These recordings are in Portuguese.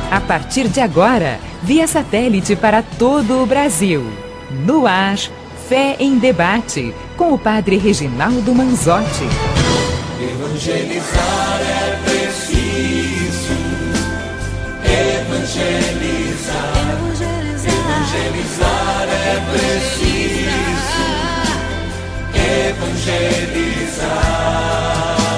A partir de agora, via satélite para todo o Brasil. No ar, Fé em Debate, com o Padre Reginaldo Manzotti. Evangelizar é preciso. Evangelizar. Evangelizar é preciso. Evangelizar.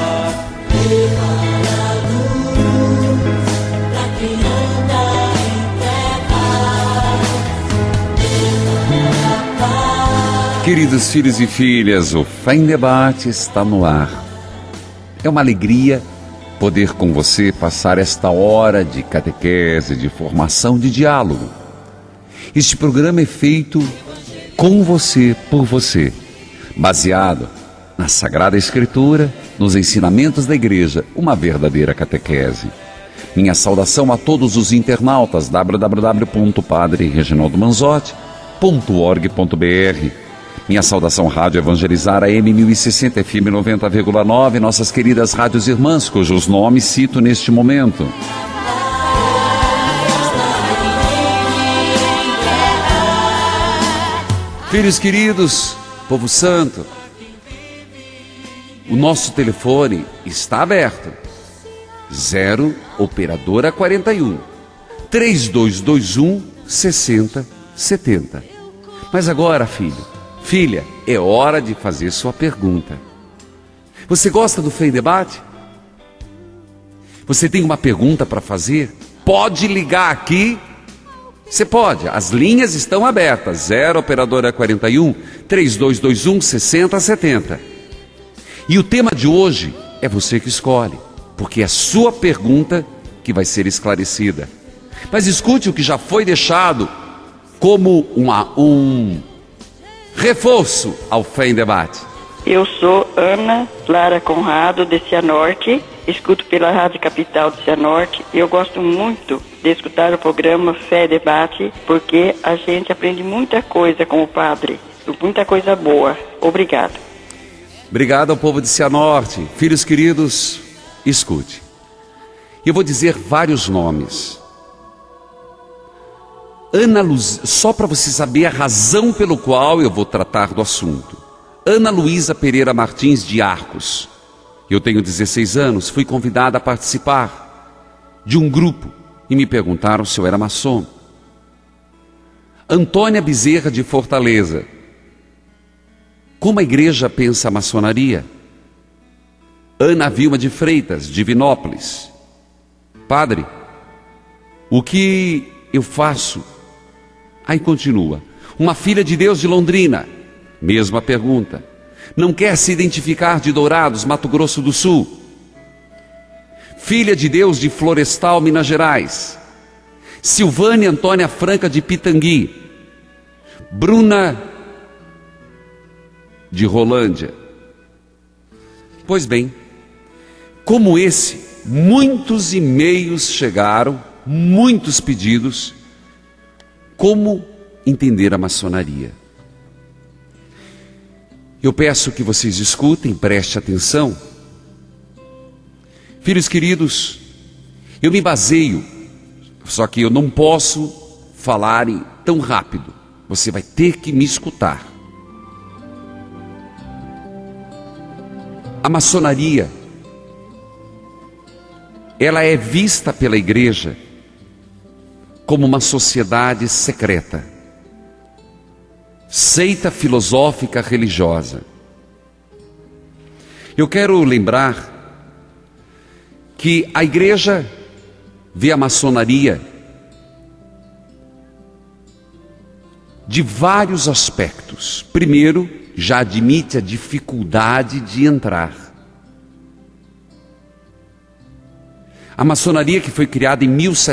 Queridos filhos e filhas, o Fé em Debate está no ar. É uma alegria poder com você passar esta hora de catequese, de formação, de diálogo. Este programa é feito com você, por você, baseado na Sagrada Escritura, nos ensinamentos da Igreja, uma verdadeira catequese. Minha saudação a todos os internautas, www.padrereginaldomanzotti.org.br. Minha saudação rádio Evangelizar AM 1060 FM 90,9, nossas queridas rádios irmãs, cujos nomes cito neste momento. Filhos queridos, povo santo, o nosso telefone está aberto. 0 operadora 41 3221 6070. Mas agora, filha, é hora de fazer sua pergunta. Você gosta do Fé em Debate? Você tem uma pergunta para fazer? Pode ligar aqui. Você pode, as linhas estão abertas. 0 operadora 41 3221 6070. E o tema de hoje é você que escolhe, porque é a sua pergunta que vai ser esclarecida. Mas escute o que já foi deixado como um reforço ao Fé em Debate. Eu sou Ana Clara Conrado, de Cianorte, escuto pela Rádio Capital de Cianorte e eu gosto muito de escutar o programa Fé em Debate, porque a gente aprende muita coisa com o padre, muita coisa boa. Obrigado. Obrigado ao povo de Cianorte. Filhos queridos, escute. Eu vou dizer vários nomes. Ana Luz, só para você saber a razão pelo qual eu vou tratar do assunto. Ana Luísa Pereira Martins de Arcos. Eu tenho 16 anos, fui convidada a participar de um grupo e me perguntaram se eu era maçom. Antônia Bezerra de Fortaleza. Como a igreja pensa a maçonaria? Ana Vilma de Freitas, de Divinópolis. Padre, o que eu faço? Aí continua. Uma filha de Deus de Londrina, mesma pergunta. Não quer se identificar, de Dourados, Mato Grosso do Sul. Filha de Deus de Florestal, Minas Gerais. Silvânia Antônia Franca de Pitangui. Bruna de Rolândia. Pois bem, como esse, muitos e-mails chegaram, muitos pedidos. Como entender a maçonaria? Eu peço que vocês escutem, prestem atenção. Filhos queridos, eu me baseio, só que eu não posso falar tão rápido. Você vai ter que me escutar. A maçonaria, ela é vista pela igreja como uma sociedade secreta, seita filosófica religiosa. Eu quero lembrar que a igreja vê a maçonaria de vários aspectos. Primeiro, já admite a dificuldade de entrar. A maçonaria, que foi criada em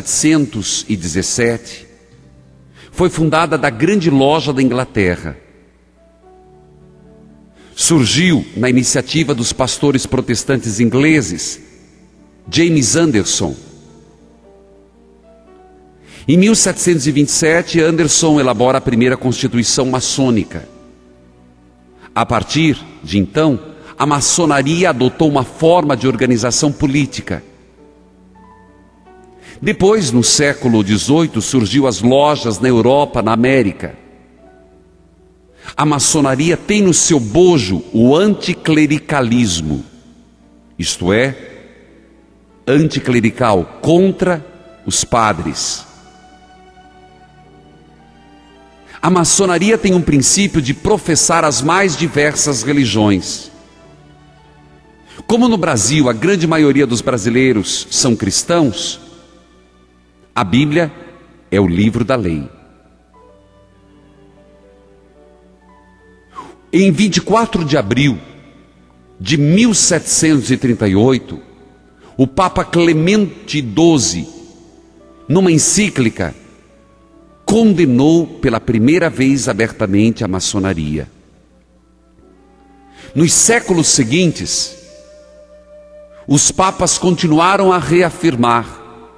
1717, foi fundada da Grande Loja da Inglaterra. Surgiu na iniciativa dos pastores protestantes ingleses, James Anderson. Em 1727, Anderson elabora a primeira Constituição maçônica. A partir de então, a maçonaria adotou uma forma de organização política. Depois, no século XVIII, surgiu as lojas na Europa, na América. A maçonaria tem no seu bojo o anticlericalismo, isto é, anticlerical, contra os padres. A maçonaria tem um princípio de professar as mais diversas religiões. Como no Brasil a grande maioria dos brasileiros são cristãos, a Bíblia é o livro da lei. Em 24 de abril de 1738, o Papa Clemente XII, numa encíclica, condenou pela primeira vez abertamente a maçonaria. Nos séculos seguintes, os papas continuaram a reafirmar.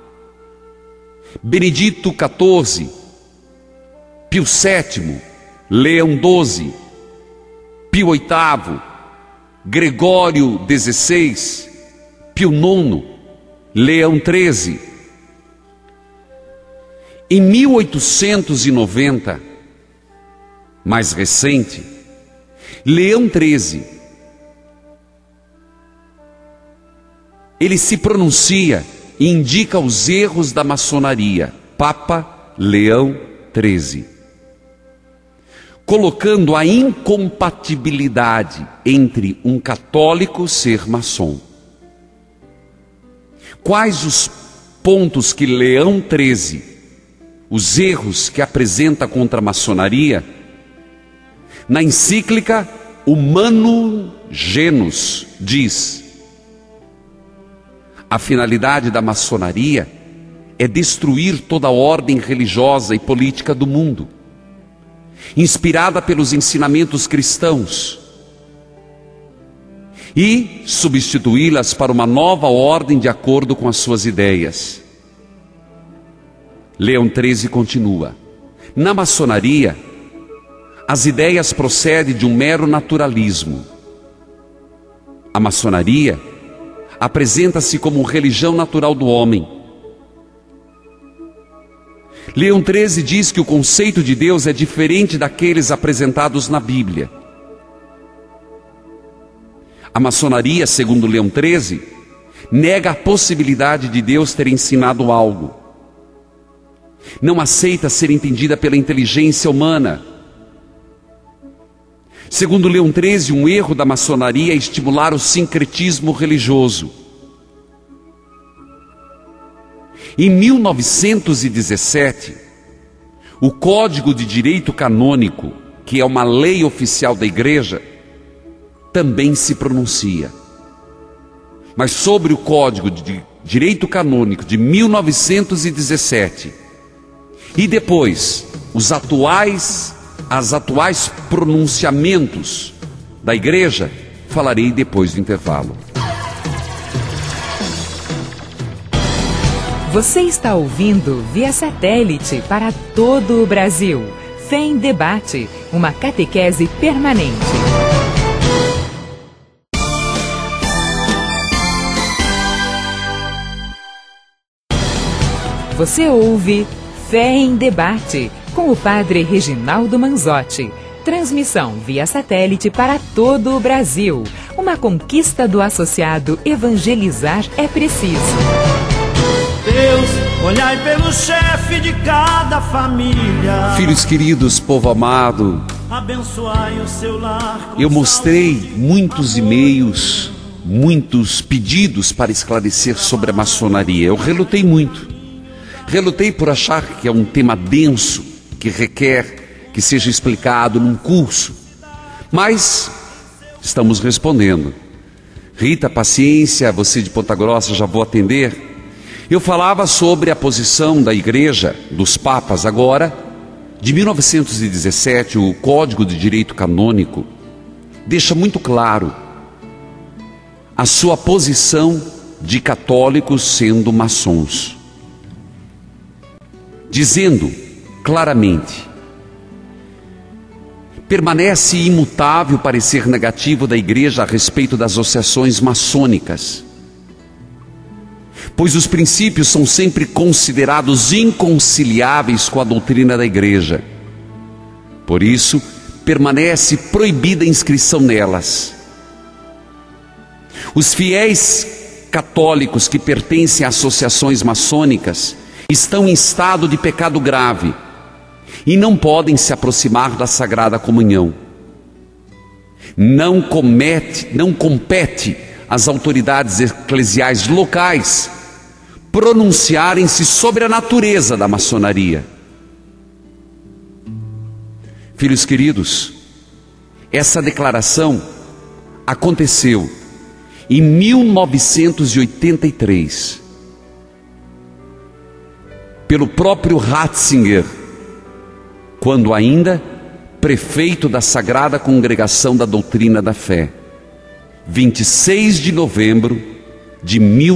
Benedito XIV, Pio VII, Leão XII, Pio VIII, Gregório XVI, Pio IX, Leão XIII. Em 1890, mais recente, Leão XIII, ele se pronuncia e indica os erros da maçonaria, Papa Leão XIII, colocando a incompatibilidade entre um católico ser maçom. Quais os pontos que Leão XIII, os erros que apresenta contra a maçonaria? Na encíclica Humano Genus diz: a finalidade da maçonaria é destruir toda a ordem religiosa e política do mundo, inspirada pelos ensinamentos cristãos, e substituí-las para uma nova ordem de acordo com as suas ideias. Leão XIII continua: na maçonaria, as ideias procedem de um mero naturalismo. A maçonaria apresenta-se como religião natural do homem. Leão XIII diz que o conceito de Deus é diferente daqueles apresentados na Bíblia. A maçonaria, segundo Leão XIII, nega a possibilidade de Deus ter ensinado algo. Não aceita ser entendida pela inteligência humana. Segundo Leão XIII, um erro da maçonaria é estimular o sincretismo religioso. Em 1917, o Código de Direito Canônico, que é uma lei oficial da Igreja, também se pronuncia. Mas sobre o Código de Direito Canônico de 1917 e depois os atuais pronunciamentos da Igreja, falarei depois do intervalo. Você está ouvindo via satélite para todo o Brasil. Fé em Debate, uma catequese permanente. Você ouve Fé em Debate, com o Padre Reginaldo Manzotti. Transmissão via satélite para todo o Brasil. Uma conquista do associado Evangelizar é Preciso. Deus, olhai pelo chefe de cada família. Filhos queridos, povo amado, Abençoai o seu lar. eu mostrei muitos e-mails, muitos pedidos para esclarecer sobre a maçonaria. Eu relutei muito. Relutei por achar que é um tema denso, que requer que seja explicado num curso. Mas estamos respondendo. Rita, paciência, você de Ponta Grossa, já vou atender. Eu falava sobre a posição da Igreja, dos papas. Agora, de 1917, o Código de Direito Canônico deixa muito claro a sua posição de católicos sendo maçons, dizendo claramente: permanece imutável o parecer negativo da Igreja a respeito das associações maçônicas. pois os princípios são sempre considerados inconciliáveis com a doutrina da igreja. Por isso, permanece proibida a inscrição nelas. Os fiéis católicos que pertencem a associações maçônicas estão em estado de pecado grave e não podem se aproximar da Sagrada Comunhão. Não compete às autoridades eclesiais locais pronunciarem-se sobre a natureza da maçonaria. Filhos queridos, essa declaração aconteceu em 1983, pelo próprio Ratzinger, quando ainda prefeito da Sagrada Congregação da Doutrina da Fé, 26 de novembro de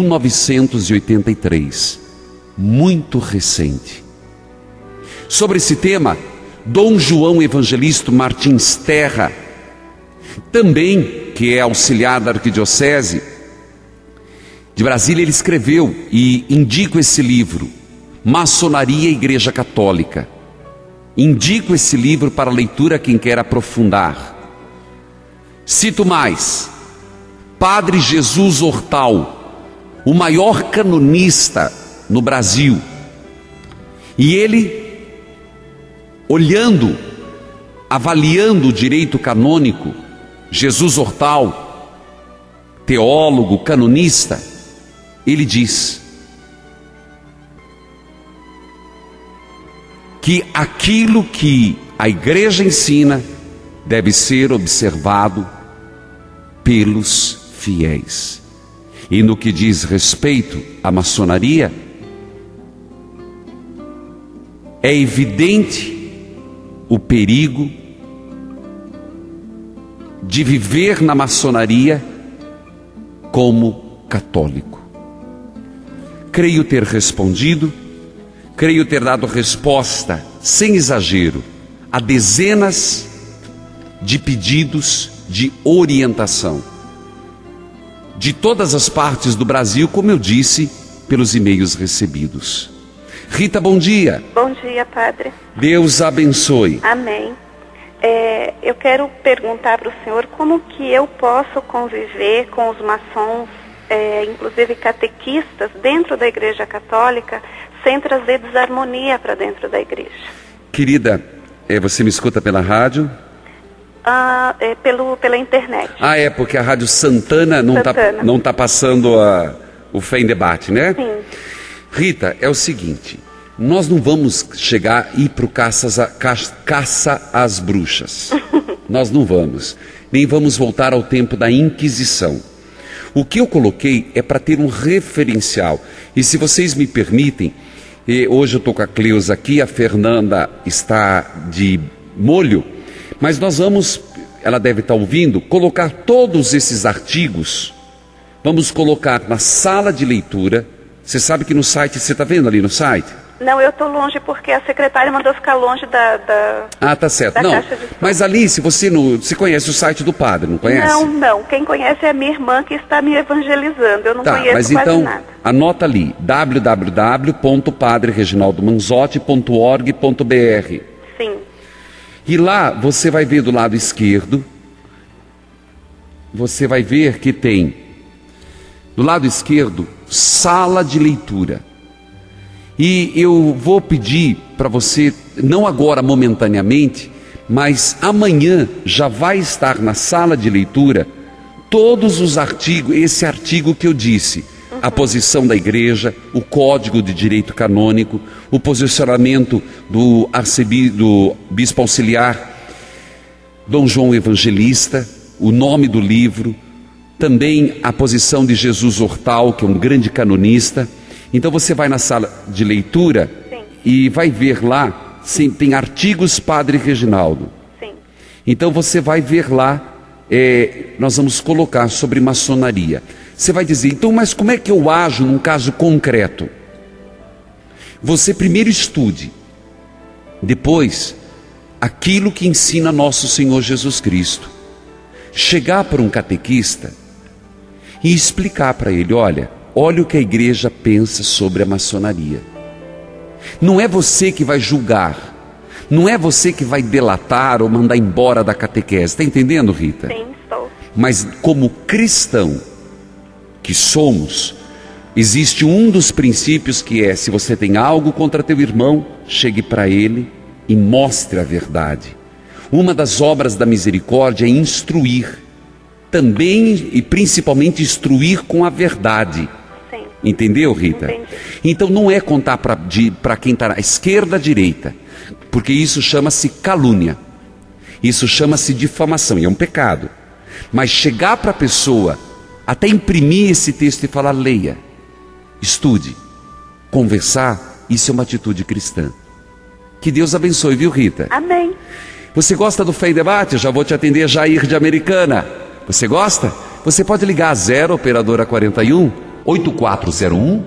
1983, muito recente. Sobre esse tema, Dom João Evangelista Martins Terra, também, que é auxiliar da Arquidiocese de Brasília, ele escreveu, e indico esse livro, Maçonaria e Igreja Católica. Indico esse livro para leitura a quem quer aprofundar. Cito mais, Padre Jesus Hortal, o maior canonista no Brasil, e ele, olhando, avaliando o direito canônico, Jesus Hortal, teólogo, canonista, ele diz que aquilo que a igreja ensina deve ser observado pelos fiéis. E no que diz respeito à maçonaria, é evidente o perigo de viver na maçonaria como católico. Creio ter respondido, creio ter dado resposta, sem exagero, a dezenas de pedidos de orientação de todas as partes do Brasil, como eu disse, pelos e-mails recebidos. Rita, bom dia. Bom dia, padre. Deus abençoe. Amém. Eu quero perguntar para o senhor como que eu posso conviver com os maçons, inclusive catequistas, dentro da Igreja Católica, sem trazer desarmonia para dentro da igreja. Querida, você me escuta pela rádio? Pela internet. Porque a Rádio Santana não tá passando o Fé em Debate, né? Sim. Rita, é o seguinte, nós não vamos chegar e ir para o caça às bruxas. Nós não vamos. Nem vamos voltar ao tempo da Inquisição. O que eu coloquei é para ter um referencial. E se vocês me permitem, hoje eu estou com a Cleusa aqui, a Fernanda está de molho, mas nós vamos, ela deve estar ouvindo, colocar todos esses artigos, vamos colocar na sala de leitura. Você sabe que no site, você está vendo ali no site? Não, eu estou longe porque a secretária mandou ficar longe da tá certo. Da não, caixa de som. mas ali, se você conhece o site do padre, não conhece? Não. Quem conhece é a minha irmã que está me evangelizando. Eu não conheço mas quase então, nada. Anota ali, www.padrereginaldomanzotti.org.br. Sim. E lá você vai ver do lado esquerdo, você vai ver que tem, do lado esquerdo, sala de leitura. E eu vou pedir para você, não agora momentaneamente, mas amanhã já vai estar na sala de leitura todos os artigos, esse artigo que eu disse, a posição da igreja, o código de direito canônico, o posicionamento do bispo auxiliar Dom João Evangelista, o nome do livro, também a posição de Jesus Hortal, que é um grande canonista. Então você vai na sala de leitura. Sim. E vai ver lá, sim, tem artigos Padre Reginaldo. Sim. Então você vai ver lá, nós vamos colocar sobre maçonaria. Você vai dizer, então, mas como é que eu ajo num caso concreto? Você primeiro estude, depois, aquilo que ensina nosso Senhor Jesus Cristo. Chegar para um catequista e explicar para ele, olha, olha o que a igreja pensa sobre a maçonaria. Não é você que vai julgar, não é você que vai delatar ou mandar embora da catequese. Está entendendo, Rita? Sim, estou. Mas como cristão que somos, existe um dos princípios que é: se você tem algo contra teu irmão, chegue para ele e mostre a verdade. Uma das obras da misericórdia é instruir, também e principalmente instruir com a verdade. Sim. Entendeu, Rita? Entendi. Então não é contar para quem está à esquerda, à direita, porque isso chama-se calúnia, isso chama-se difamação e é um pecado. Mas chegar para a pessoa, até imprimir esse texto e falar: leia, estude, conversar, isso é uma atitude cristã. Que Deus abençoe, viu, Rita? Amém. Você gosta do Fé e Debate? Eu já vou te atender, Jair de Americana. Você gosta? Você pode ligar a 0 operadora 41 8401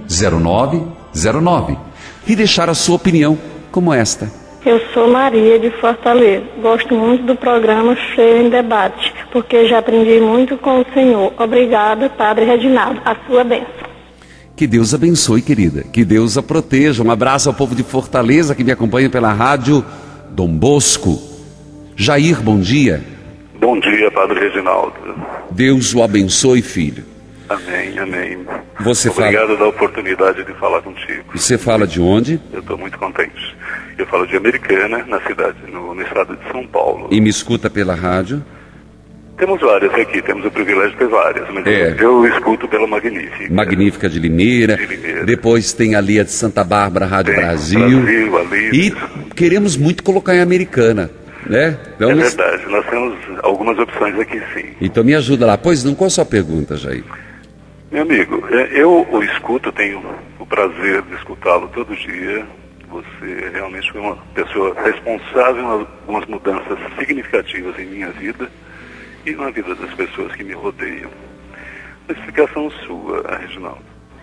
0909 e deixar a sua opinião como esta. Eu sou Maria de Fortaleza. Gosto muito do programa Fé em Debate, porque já aprendi muito com o Senhor. Obrigada, Padre Reginaldo. A sua bênção. Que Deus abençoe, querida. Que Deus a proteja. Um abraço ao povo de Fortaleza que me acompanha pela rádio Dom Bosco. Jair, bom dia. Bom dia, Padre Reginaldo. Deus o abençoe, filho. Amém, amém. Obrigado da oportunidade de falar contigo. Você fala de onde? Eu estou muito contente. Eu falo de Americana, na cidade, no estado de São Paulo. E me escuta pela rádio? Temos várias aqui, temos o privilégio de ter várias, mas eu escuto pela Magnífica. Magnífica de Limeira. Depois tem ali a de Santa Bárbara, Rádio Brasil. Ali. E queremos muito colocar em Americana, né? É verdade, nós temos algumas opções aqui, sim. Então me ajuda lá. Pois não, qual a sua pergunta, Jair? Meu amigo, eu o escuto, tenho o prazer de escutá-lo todo dia. Você realmente foi uma pessoa responsável em algumas mudanças significativas em minha vida e na vida das pessoas que me rodeiam. Uma explicação sua, Reginaldo.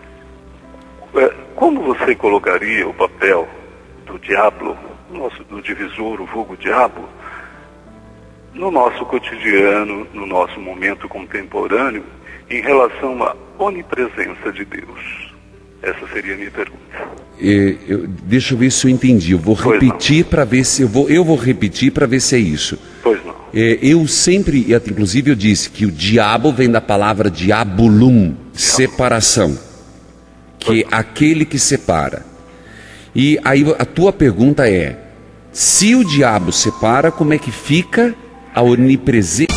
Como você colocaria o papel do diabo, do divisor, o vulgo diabo, no nosso cotidiano, no nosso momento contemporâneo, em relação à onipresença de Deus? Essa seria a minha pergunta. Deixa eu ver se eu entendi. Eu vou repetir para ver se eu vou repetir para ver se é isso. Pois não. Eu sempre, inclusive eu disse que o diabo vem da palavra diabolum, separação, que é aquele que separa. E aí a tua pergunta é: se o diabo separa, como é que fica a onipresença?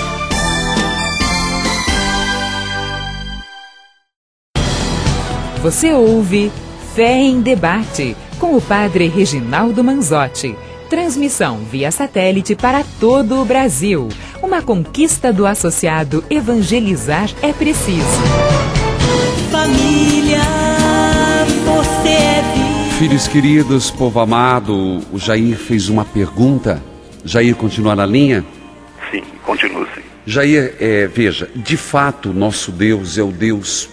Você ouve Fé em Debate, com o Padre Reginaldo Manzotti. Transmissão via satélite para todo o Brasil. Uma conquista do associado Evangelizar é Preciso. Família, você é vida. Filhos queridos, povo amado, o Jair fez uma pergunta. Jair, continua na linha? Sim, continua sim. Jair, veja, de fato, nosso Deus é o Deus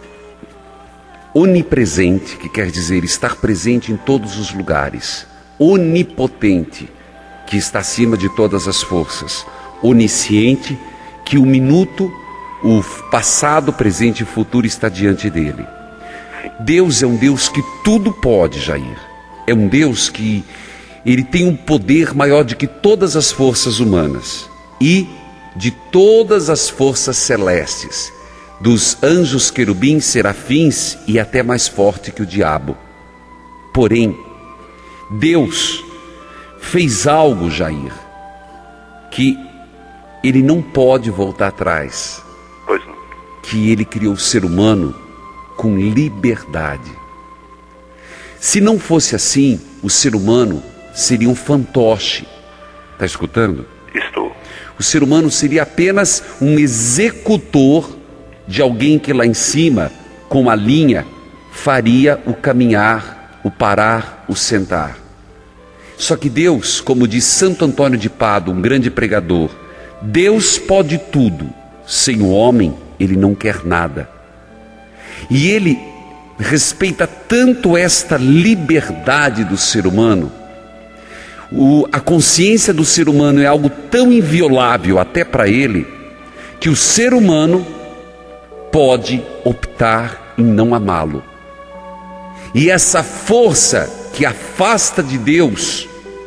onipresente, que quer dizer estar presente em todos os lugares. Onipotente, que está acima de todas as forças. Onisciente, que o minuto, o passado, presente e futuro está diante dele. Deus é um Deus que tudo pode, Jair. É um Deus que ele tem um poder maior do que todas as forças humanas e de todas as forças celestes, dos anjos, querubins, serafins e até mais forte que o diabo. Porém, Deus fez algo, Jair, que ele não pode voltar atrás. Pois não. Que ele criou o ser humano com liberdade. Se não fosse assim, o ser humano seria um fantoche. Está escutando? Estou. O ser humano seria apenas um executor de alguém que lá em cima, com a linha, faria o caminhar, o parar, o sentar. Só que Deus, como diz Santo Antônio de Pádua, um grande pregador, Deus pode tudo, sem o homem ele não quer nada. E ele respeita tanto esta liberdade do ser humano, a consciência do ser humano é algo tão inviolável até para ele, que o ser humano pode optar em não amá-lo. E essa força que afasta de Deus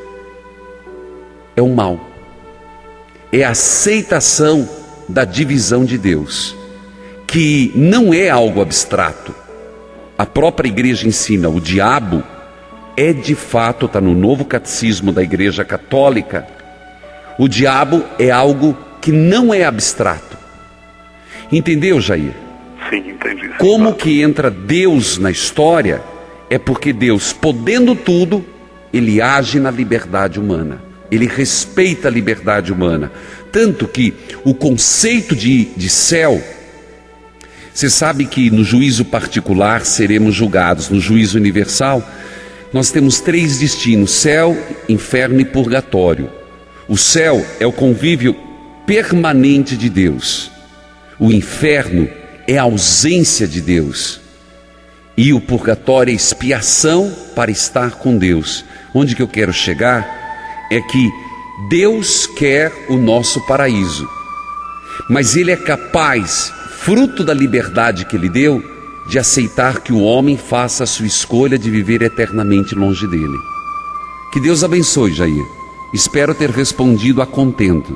é o mal. É a aceitação da divisão de Deus, que não é algo abstrato. A própria igreja ensina, o diabo é de fato, está no novo catecismo da Igreja Católica, o diabo é algo que não é abstrato. Entendeu, Jair? Sim, entendi. Como que entra Deus na história? É porque Deus, podendo tudo, Ele age na liberdade humana. Ele respeita a liberdade humana. Tanto que o conceito de céu, você sabe que no juízo particular seremos julgados. No juízo universal, nós temos 3 destinos: céu, inferno e purgatório. O céu é o convívio permanente de Deus. O inferno é a ausência de Deus. E o purgatório é expiação para estar com Deus. Onde que eu quero chegar é que Deus quer o nosso paraíso, mas Ele é capaz, fruto da liberdade que Ele deu, de aceitar que o homem faça a sua escolha de viver eternamente longe dele. Que Deus abençoe, Jair. Espero ter respondido a contento.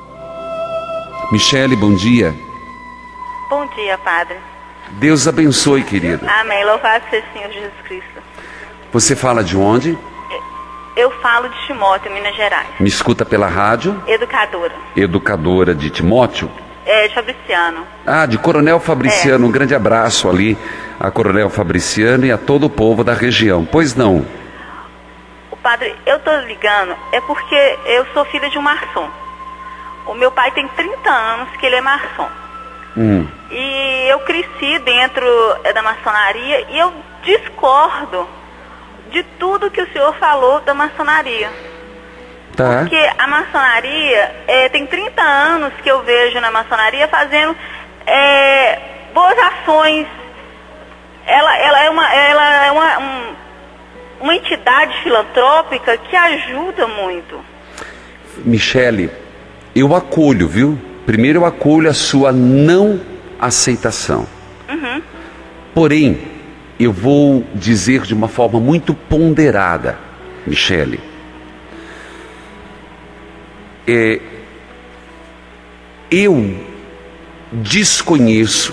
Michele, bom dia. Bom dia, Padre. Deus abençoe, querida. Amém. Louvado seja o Senhor Jesus Cristo. Você fala de onde? Eu falo de Timóteo, Minas Gerais. Me escuta pela rádio? Educadora. Educadora de Timóteo? De Fabriciano. Ah, de Coronel Fabriciano. Um grande abraço ali a Coronel Fabriciano e a todo o povo da região. Pois não? O Padre, eu tô ligando, é porque eu sou filha de um maçom. O meu pai tem 30 anos que ele é maçom. E eu cresci dentro da maçonaria e eu discordo de tudo que o senhor falou da maçonaria. Tá. Porque a maçonaria, tem 30 anos que eu vejo na maçonaria fazendo boas ações. Ela é uma entidade filantrópica que ajuda muito. Michele, eu acolho, viu? Primeiro eu acolho a sua não aceitação. Porém, eu vou dizer de uma forma muito ponderada, Michele. Eu desconheço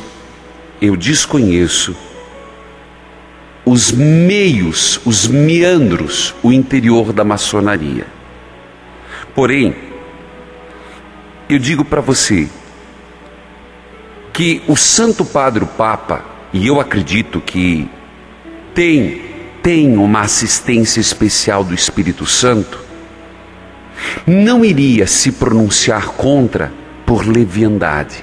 os meios, os meandros, o interior da maçonaria. Porém, eu digo para você que o Santo Padre o Papa, e eu acredito que tem uma assistência especial do Espírito Santo, não iria se pronunciar contra por leviandade.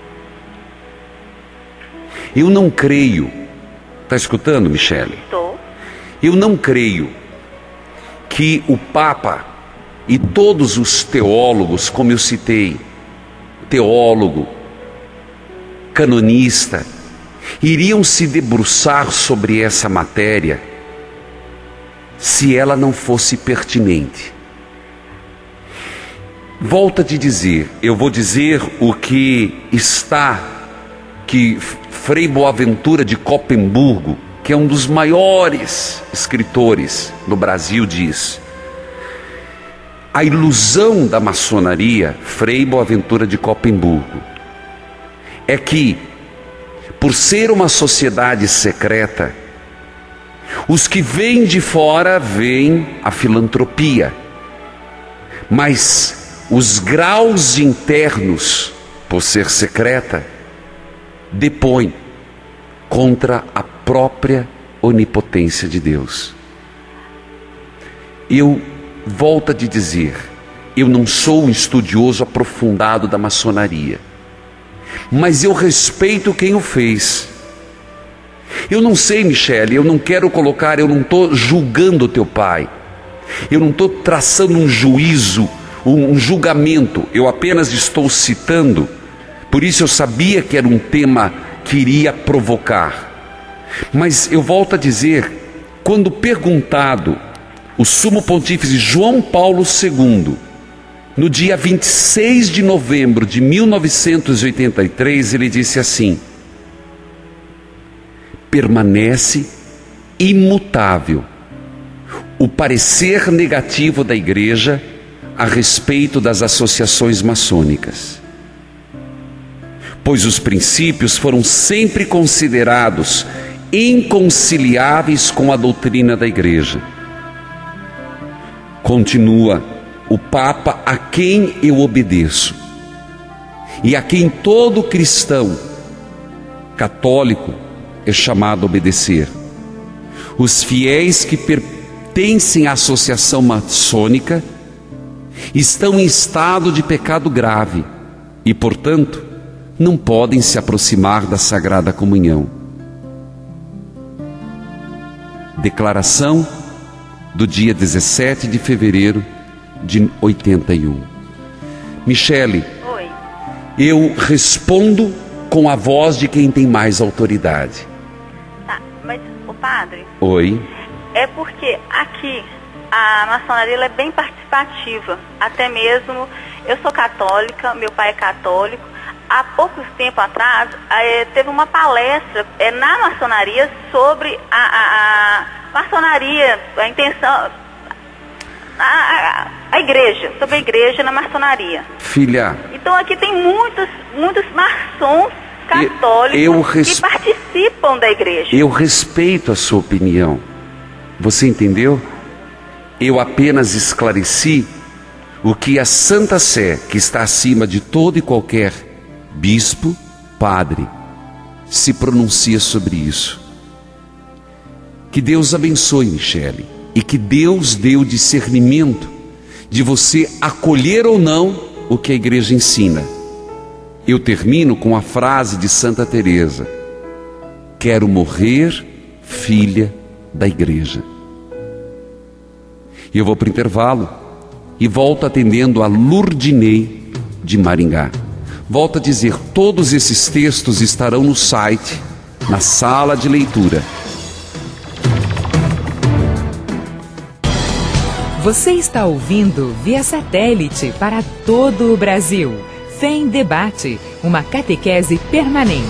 Eu não creio, está escutando, Michele? Estou. Eu não creio que o Papa e todos os teólogos, como eu citei, teólogo, canonista, iriam se debruçar sobre essa matéria se ela não fosse pertinente. Volto a te dizer, eu vou dizer o que Frei Boaventura de Copemburgo, que é um dos maiores escritores do Brasil, diz. A ilusão da maçonaria, Frei Boaventura de Copemburgo, é que, por ser uma sociedade secreta, os que vêm de fora veem a filantropia, mas os graus internos, por ser secreta, depõem contra a própria onipotência de Deus. Eu volto a te dizer, eu não sou um estudioso aprofundado da maçonaria, mas eu respeito quem o fez. Eu não sei, Michele, eu não quero colocar, eu não estou julgando o teu pai, eu não estou traçando um juízo, um julgamento, eu apenas estou citando. Por isso eu sabia que era um tema que iria provocar. Mas eu volto a dizer, quando perguntado, o Sumo Pontífice João Paulo II, no dia 26 de novembro de 1983, ele disse assim: permanece imutável o parecer negativo da Igreja a respeito das associações maçônicas, pois os princípios foram sempre considerados inconciliáveis com a doutrina da Igreja. Continua o Papa, a quem eu obedeço e a quem todo cristão católico é chamado a obedecer. Os fiéis que pertencem à associação maçônica estão em estado de pecado grave e, portanto, não podem se aproximar da Sagrada Comunhão. Declaração do dia 17 de fevereiro de 81. Michele, Oi. eu respondo com a voz de quem tem mais autoridade. Tá, mas o padre, Oi. é porque aqui a maçonaria ela é bem participativa. Até mesmo, eu sou católica, meu pai é católico. Há pouco tempo atrás, teve uma palestra na maçonaria sobre a maçonaria, a intenção, a igreja, sobre a igreja na maçonaria. Filha, Então aqui tem muitos maçons católicos que participam da igreja. eu respeito a sua opinião. Você entendeu? Eu apenas esclareci o que a Santa Sé, que está acima de todo e qualquer bispo, padre, se pronuncia sobre isso. Que Deus abençoe, Michele, e que Deus dê o discernimento de você acolher ou não o que a igreja ensina. Eu termino com a frase de Santa Teresa: quero morrer filha da igreja. E eu vou para o intervalo e volto atendendo a Lurdinei de Maringá. Volto a dizer, todos esses textos estarão no site, na sala de leitura. Você está ouvindo via satélite para todo o Brasil. Fé em Debate, uma catequese permanente.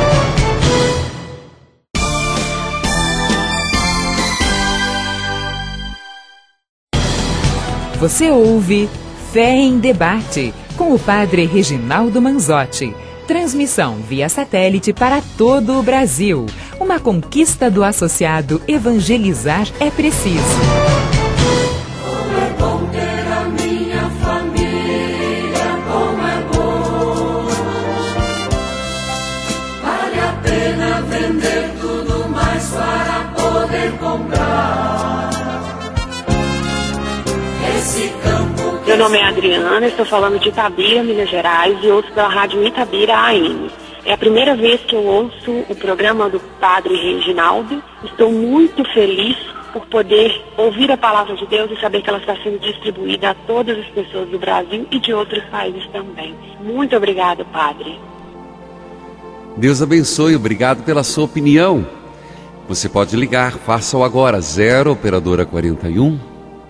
Você ouve Fé em Debate, com o padre Reginaldo Manzotti. Transmissão via satélite para todo o Brasil. Uma conquista do associado Evangelizar é Preciso. Como é bom ter a minha família, como é bom. Vale a pena vender tudo mais para poder comprar esse campo. Meu nome é Adriana, estou falando de Itabira, Minas Gerais, e ouço pela rádio Itabira AM. É a primeira vez que eu ouço o programa do Padre Reginaldo. Estou muito feliz por poder ouvir a palavra de Deus e saber que ela está sendo distribuída a todas as pessoas do Brasil e de outros países também. Muito obrigado, Padre. Deus abençoe, obrigado pela sua opinião. Você pode ligar, faça-o agora, 0 operadora 41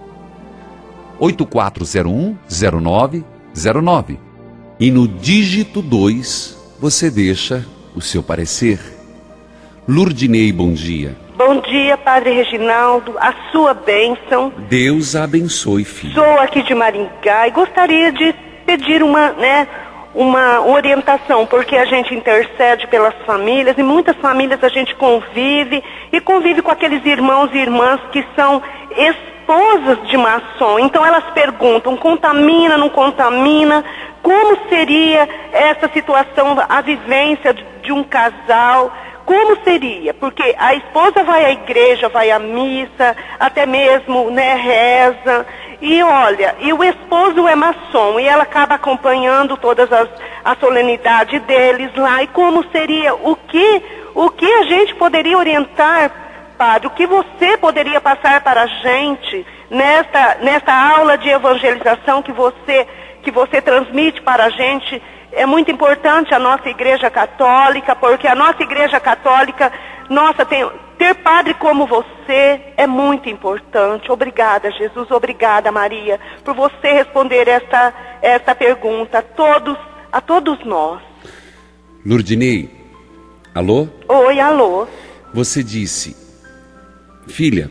8401-0909. E no dígito 2, você deixa o seu parecer. Lurdinei, bom dia. Bom dia, Padre Reginaldo, a sua bênção. Deus a abençoe, filho. Sou aqui de Maringá e gostaria de pedir uma orientação, porque a gente intercede pelas famílias, e muitas famílias a gente convive com aqueles irmãos e irmãs que são esposas de maçom. Então elas perguntam, contamina, não contamina? Como seria essa situação, a vivência de um casal? Como seria? Porque a esposa vai à igreja, vai à missa, até mesmo, reza. E olha, e o esposo é maçom, e ela acaba acompanhando todas a solenidade deles lá. E como seria? O que a gente poderia orientar, Padre? O que você poderia passar para a gente nesta aula de evangelização que você transmite para a gente? É muito importante a nossa Igreja Católica, porque a nossa Igreja Católica, ter padre como você é muito importante. Obrigada, Jesus, obrigada, Maria, por você responder esta pergunta a todos nós. Lurdinei, alô? Oi, alô. você disse: filha,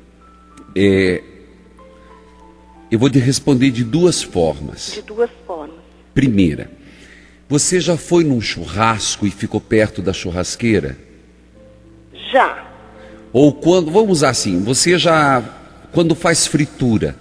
eu vou te responder de duas formas. De duas formas. Primeira, você já foi num churrasco e ficou perto da churrasqueira? Já. Ou quando, vamos usar assim, você já, quando faz fritura,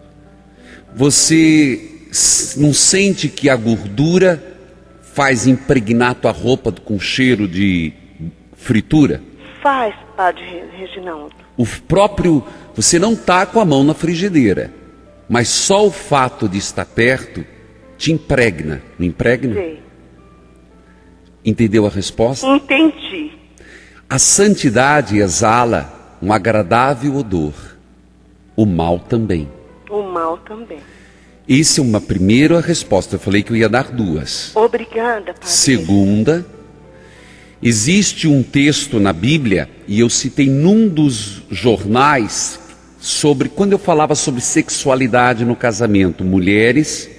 você não sente que a gordura faz impregnar tua roupa com cheiro de fritura? Faz, Padre Reginaldo. O próprio, você não está com a mão na frigideira, mas só o fato de estar perto te impregna, não impregna? Sei. Entendeu a resposta? Entendi. A santidade exala um agradável odor, o mal também. O mal também. Essa é uma primeira resposta, eu falei que eu ia dar duas. Obrigada, Padre. Segunda, existe um texto na Bíblia, e eu citei num dos jornais, sobre quando eu falava sobre sexualidade no casamento. Mulheres,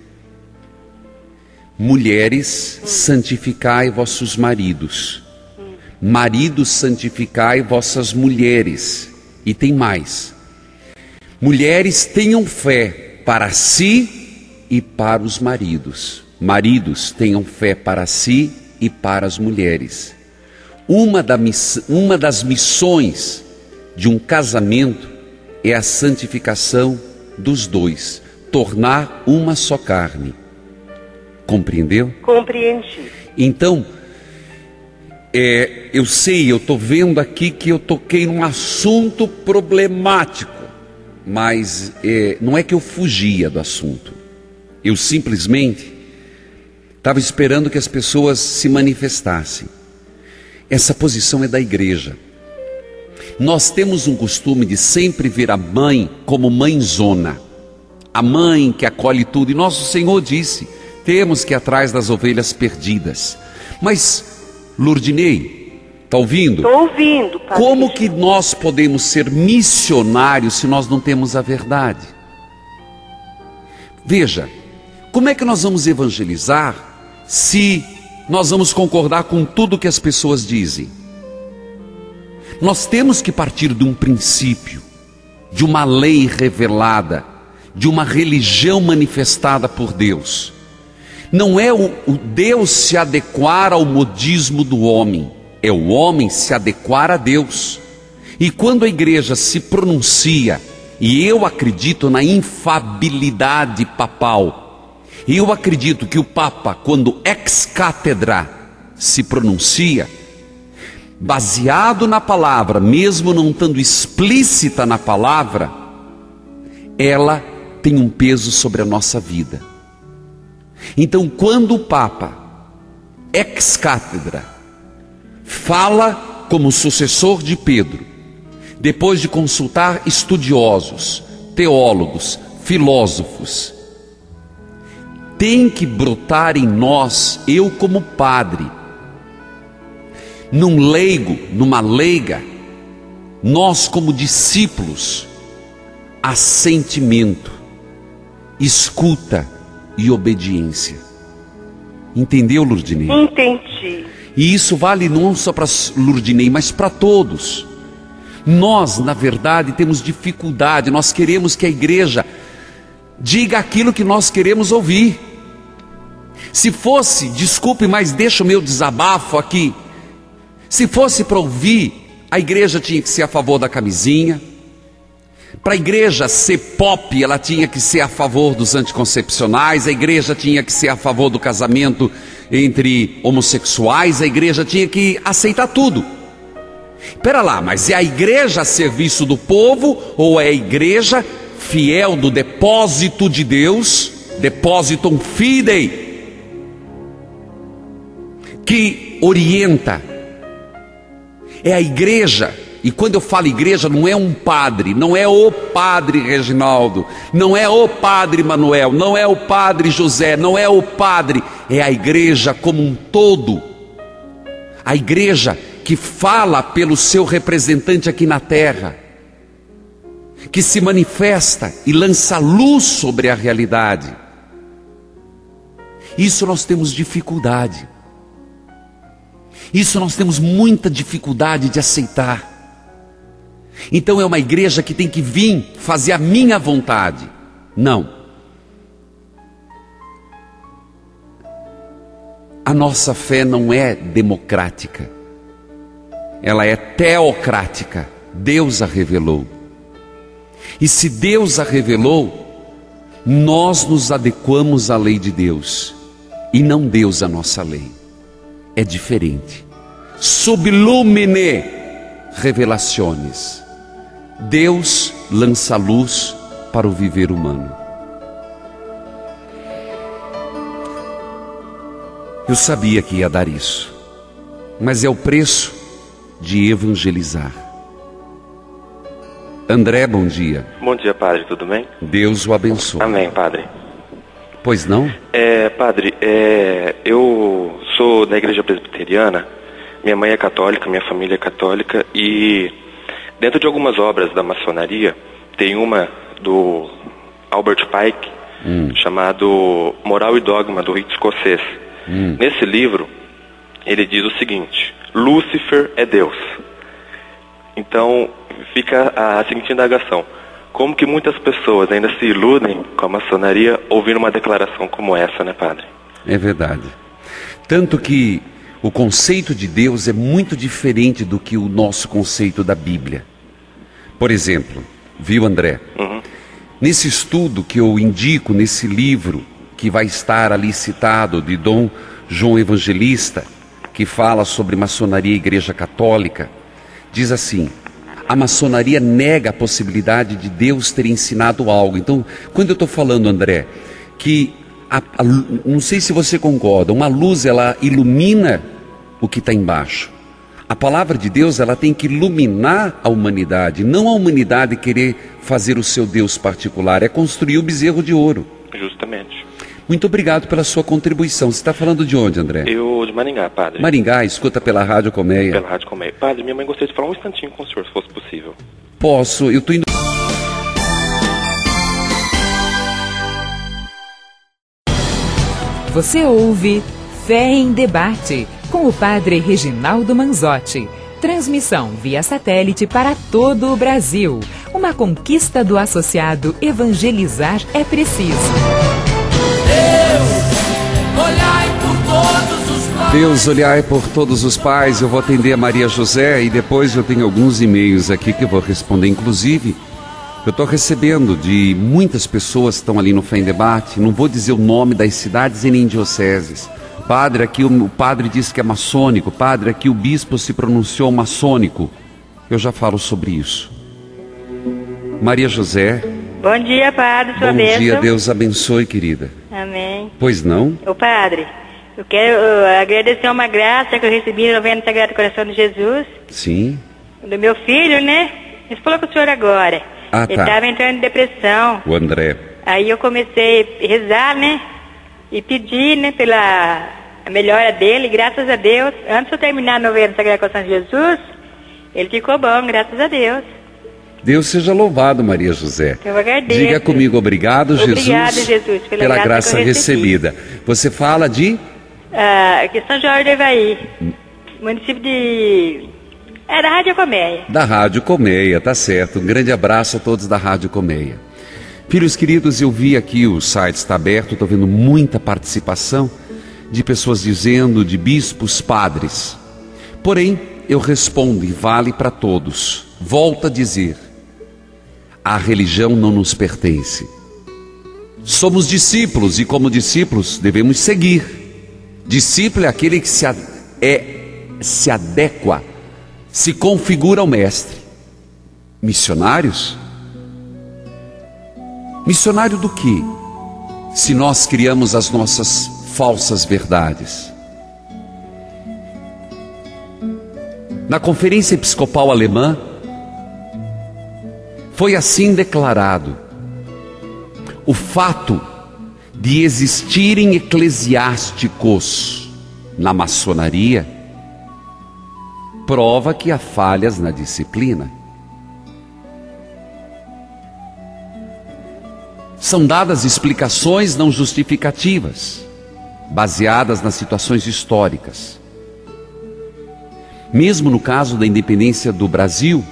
santificai vossos maridos. Maridos, santificai vossas mulheres. E tem mais. Mulheres, tenham fé para si e para os maridos. Maridos, tenham fé para si e para as mulheres. Uma das missões de um casamento é a santificação dos dois, tornar uma só carne. Compreendeu? Compreendi. Então, eu sei, eu estou vendo aqui que eu toquei num assunto problemático, mas não é que eu fugia do assunto. Eu simplesmente estava esperando que as pessoas se manifestassem. Essa posição é da igreja. Nós temos um costume de sempre ver a mãe como mãezona, a mãe que acolhe tudo, e nosso Senhor disse: temos que ir atrás das ovelhas perdidas. Mas, Lourdinei, está ouvindo? Estou ouvindo, Padre. Como que nós podemos ser missionários se nós não temos a verdade? Veja, como é que nós vamos evangelizar se nós vamos concordar com tudo que as pessoas dizem? Nós temos que partir de um princípio, de uma lei revelada, de uma religião manifestada por Deus. Não é o Deus se adequar ao modismo do homem, é o homem se adequar a Deus. E quando a igreja se pronuncia, e eu acredito na infabilidade papal, eu acredito que o Papa, quando ex cátedra se pronuncia, baseado na palavra, mesmo não estando explícita na palavra, ela tem um peso sobre a nossa vida. Então, quando o Papa, ex cátedra, fala como sucessor de Pedro, depois de consultar estudiosos, teólogos, filósofos, tem que brotar em nós, eu como padre, num leigo, numa leiga, nós como discípulos, assentimento, escuta e obediência. Entendeu, Lourdinei? Entendi. E isso vale não só para Lourdinei, mas para todos. Nós, na verdade, temos dificuldade, nós queremos que a igreja diga aquilo que nós queremos ouvir. Se fosse, desculpe, mas deixa o meu desabafo aqui, se fosse para ouvir, a igreja tinha que ser a favor da camisinha. Para a igreja ser pop, ela tinha que ser a favor dos anticoncepcionais, a igreja tinha que ser a favor do casamento entre homossexuais, a igreja tinha que aceitar tudo. Espera lá, mas é a igreja a serviço do povo ou é a igreja fiel do depósito de Deus, depositum fidei, que orienta? É a igreja. E quando eu falo igreja, não é um padre, não é o padre Reginaldo, não é o padre Manuel, não é o padre José, não é o padre, é a igreja como um todo. A igreja que fala pelo seu representante aqui na terra, que se manifesta e lança luz sobre a realidade. Isso nós temos dificuldade. Isso nós temos muita dificuldade de aceitar. Então é uma igreja que tem que vir fazer a minha vontade. Não. A nossa fé não é democrática. Ela é teocrática. Deus a revelou. E se Deus a revelou, nós nos adequamos à lei de Deus e não Deus à nossa lei. É diferente. Sublumine revelaciones. Deus lança luz para o viver humano. Eu sabia que ia dar isso, mas é o preço de evangelizar. André, bom dia. Bom dia, padre, tudo bem? Deus o abençoe. Amém, padre. Pois não? Padre, eu sou da igreja presbiteriana, minha mãe é católica, minha família é católica, e dentro de algumas obras da maçonaria, tem uma do Albert Pike, chamado Moral e Dogma do Rito Escocês. Nesse livro, ele diz o seguinte: Lúcifer é Deus. Então, fica a seguinte indagação: como que muitas pessoas ainda se iludem com a maçonaria ouvindo uma declaração como essa, né, padre? É verdade. Tanto que o conceito de Deus é muito diferente do que o nosso conceito da Bíblia. Por exemplo, viu, André? Nesse estudo que eu indico, nesse livro, que vai estar ali citado, de Dom João Evangelista, que fala sobre maçonaria e igreja católica, diz assim: a maçonaria nega a possibilidade de Deus ter ensinado algo. Então, quando eu estou falando, André, que, não sei se você concorda, uma luz ela ilumina o que está embaixo. A palavra de Deus ela tem que iluminar a humanidade, não a humanidade querer fazer o seu Deus particular, é construir o bezerro de ouro. Justamente. Muito obrigado pela sua contribuição. Você está falando de onde, André? Eu de Maringá, padre. Maringá, escuta pela Rádio Colmeia. Pela Rádio Colmeia. Padre, minha mãe gostaria de falar um instantinho com o senhor, se fosse possível. Posso, eu estou indo... Você ouve Fé em Debate, com o padre Reginaldo Manzotti. Transmissão via satélite para todo o Brasil. Uma conquista do associado Evangelizar é Preciso. Deus, olhai por todos os pais. Eu vou atender a Maria José e depois eu tenho alguns e-mails aqui que eu vou responder. Inclusive, eu estou recebendo de muitas pessoas que estão ali no Fé em Debate. Não vou dizer o nome das cidades e nem dioceses. Padre, aqui o padre disse que é maçônico. Padre, aqui o bispo se pronunciou maçônico. Eu já falo sobre isso. Maria José. Bom dia, padre, sua bênção. Bom dia, Deus abençoe, querida. Amém. Pois não? Ô padre, eu quero agradecer uma graça que eu recebi no Novena Sagrado Coração de Jesus. Sim. Do meu filho, né? Ele falou com o senhor agora. Ah, ele tá. estava entrando em depressão. O André. Aí eu comecei a rezar, né? E pedir, né, pela melhora dele, graças a Deus. Antes de eu terminar a Novena Sagrado Coração de Jesus, ele ficou bom, graças a Deus. Deus seja louvado, Maria José. Eu agradeço. Diga comigo, obrigado, Obrigada, Jesus, pela graça recebida. Você fala de? Aqui São Jorge do Ivaí, município de... da Rádio Colmeia. Da Rádio Colmeia, tá certo. Um grande abraço a todos da Rádio Colmeia. Filhos queridos, eu vi aqui, o site está aberto, estou vendo muita participação de pessoas dizendo, de bispos, padres. Porém, eu respondo, e vale para todos. Volto a dizer, a religião não nos pertence. Somos discípulos e como discípulos devemos seguir. Discípulo é aquele que se adequa, se configura ao mestre. Missionários? Missionário do quê? Se nós criamos as nossas falsas verdades. Na Conferência Episcopal Alemã, foi assim declarado: o fato de existirem eclesiásticos na maçonaria prova que há falhas na disciplina. São dadas explicações não justificativas, baseadas nas situações históricas. Mesmo no caso da independência do Brasil,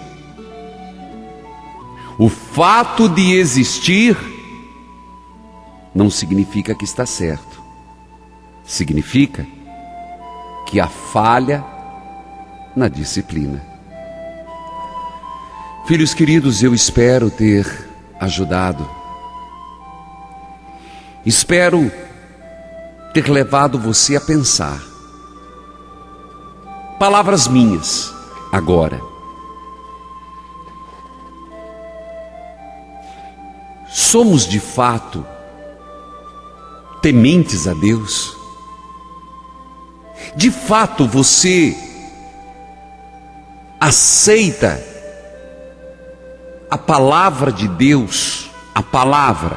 o fato de existir não significa que está certo. Significa que há falha na disciplina. Filhos queridos, eu espero ter ajudado. Espero ter levado você a pensar. Palavras minhas, agora. Somos de fato tementes a Deus? De fato você aceita a palavra de Deus, a palavra,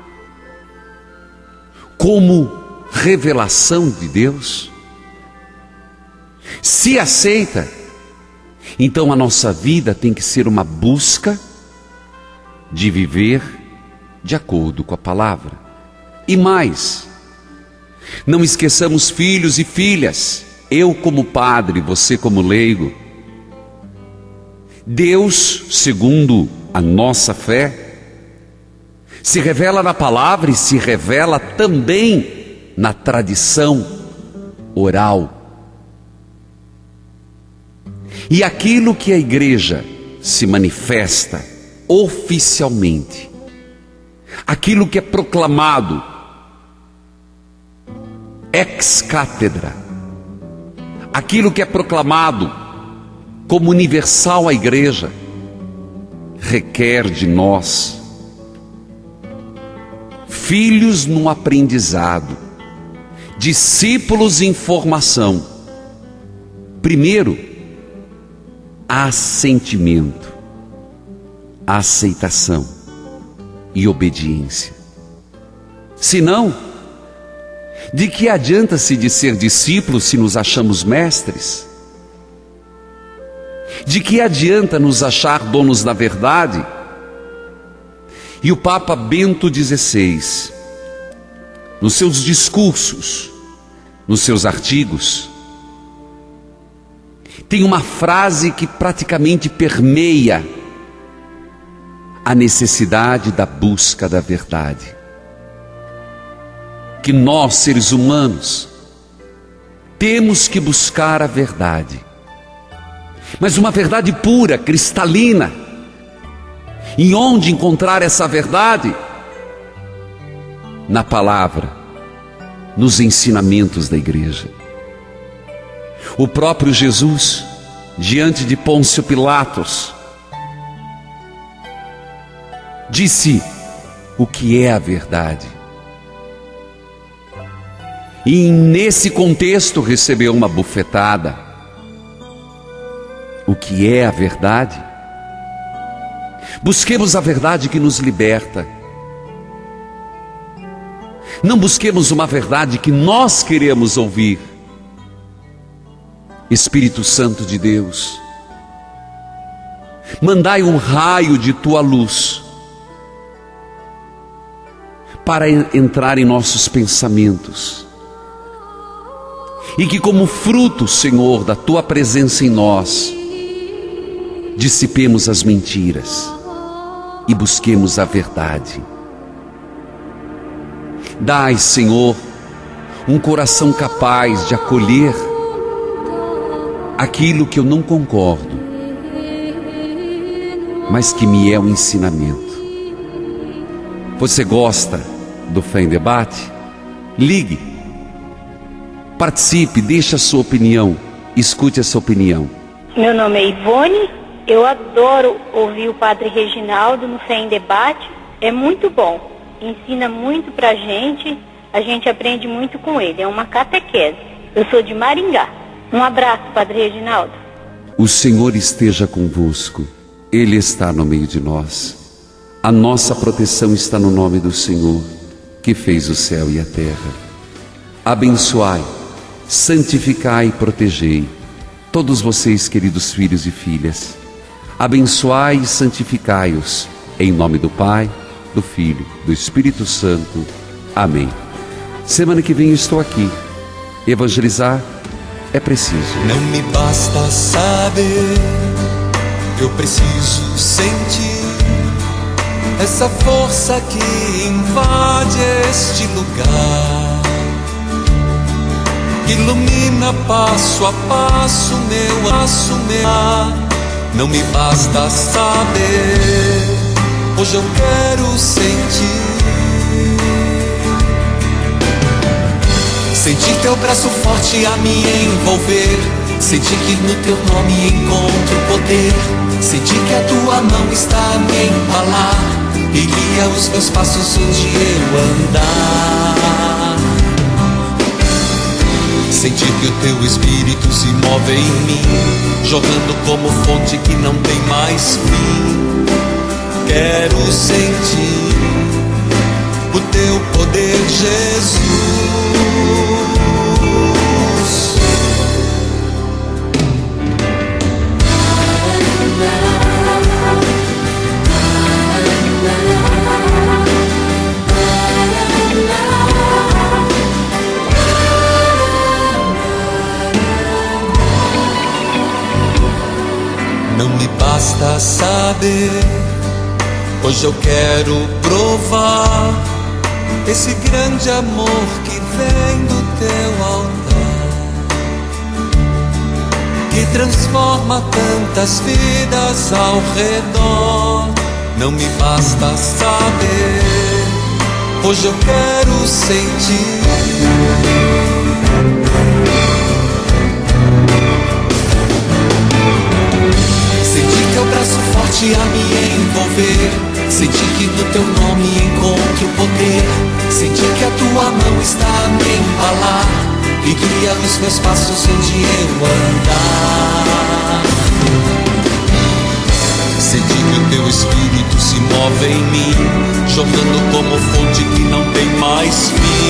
como revelação de Deus? Se aceita, então a nossa vida tem que ser uma busca de viver de acordo com a palavra. E mais, não esqueçamos, filhos e filhas, eu como padre, você como leigo, Deus, segundo a nossa fé, se revela na palavra e se revela também na tradição oral. E aquilo que a igreja se manifesta oficialmente, aquilo que é proclamado ex cátedra, aquilo que é proclamado como universal à igreja, requer de nós, filhos no aprendizado, discípulos em formação, primeiro, assentimento, aceitação e obediência. Senão, de que adianta-se de ser discípulos se nos achamos mestres? De que adianta nos achar donos da verdade? E o Papa Bento XVI, nos seus discursos, nos seus artigos, tem uma frase que praticamente permeia a necessidade da busca da verdade. Que nós, seres humanos, temos que buscar a verdade, mas uma verdade pura, cristalina. E onde encontrar essa verdade? Na palavra, nos ensinamentos da igreja. O próprio Jesus, diante de Pôncio Pilatos, disse o que é a verdade. E nesse contexto recebeu uma bufetada. O que é a verdade? Busquemos a verdade que nos liberta. Não busquemos uma verdade que nós queremos ouvir. Espírito Santo de Deus, mandai um raio de tua luz para entrar em nossos pensamentos, e que como fruto, Senhor, da tua presença em nós, dissipemos as mentiras e busquemos a verdade. Dai, Senhor, um coração capaz de acolher aquilo que eu não concordo, mas que me é um ensinamento. Você gosta do Fé em Debate? Ligue, participe, deixe a sua opinião, escute essa opinião. Meu nome é Ivone, eu adoro ouvir o Padre Reginaldo no Fé em Debate, é muito bom, ensina muito pra gente, a gente aprende muito com ele, é uma catequese. Eu sou de Maringá. Um abraço, Padre Reginaldo. O Senhor esteja convosco, Ele está no meio de nós. A nossa proteção está no nome do Senhor, que fez o céu e a terra. Abençoai, santificai e protegei todos vocês, queridos filhos e filhas. Abençoai e santificai-os, em nome do Pai, do Filho, do Espírito Santo. Amém. Semana que vem eu estou aqui, evangelizar, é preciso. Não me basta saber, eu preciso sentir essa força que invade este lugar, ilumina passo a passo meu assumir. Não me basta saber, hoje eu quero sentir. Sentir teu braço forte a me envolver, sentir que no teu nome encontro poder, sentir que a tua mão está a me embalar e guia os meus passos onde eu andar. Sentir que o teu espírito se move em mim, jorrando como fonte que não tem mais fim. Quero sentir o teu poder, Jesus. Não me basta saber, hoje eu quero provar esse grande amor que vem do teu altar, que transforma tantas vidas ao redor. Não me basta saber, hoje eu quero sentir. Teu braço forte a me envolver, sentir que no teu nome encontro poder, sentir que a tua mão está a me embalar e guia os meus passos onde eu andar. Sentir que o teu espírito se move em mim, jorrando como fonte que não tem mais fim.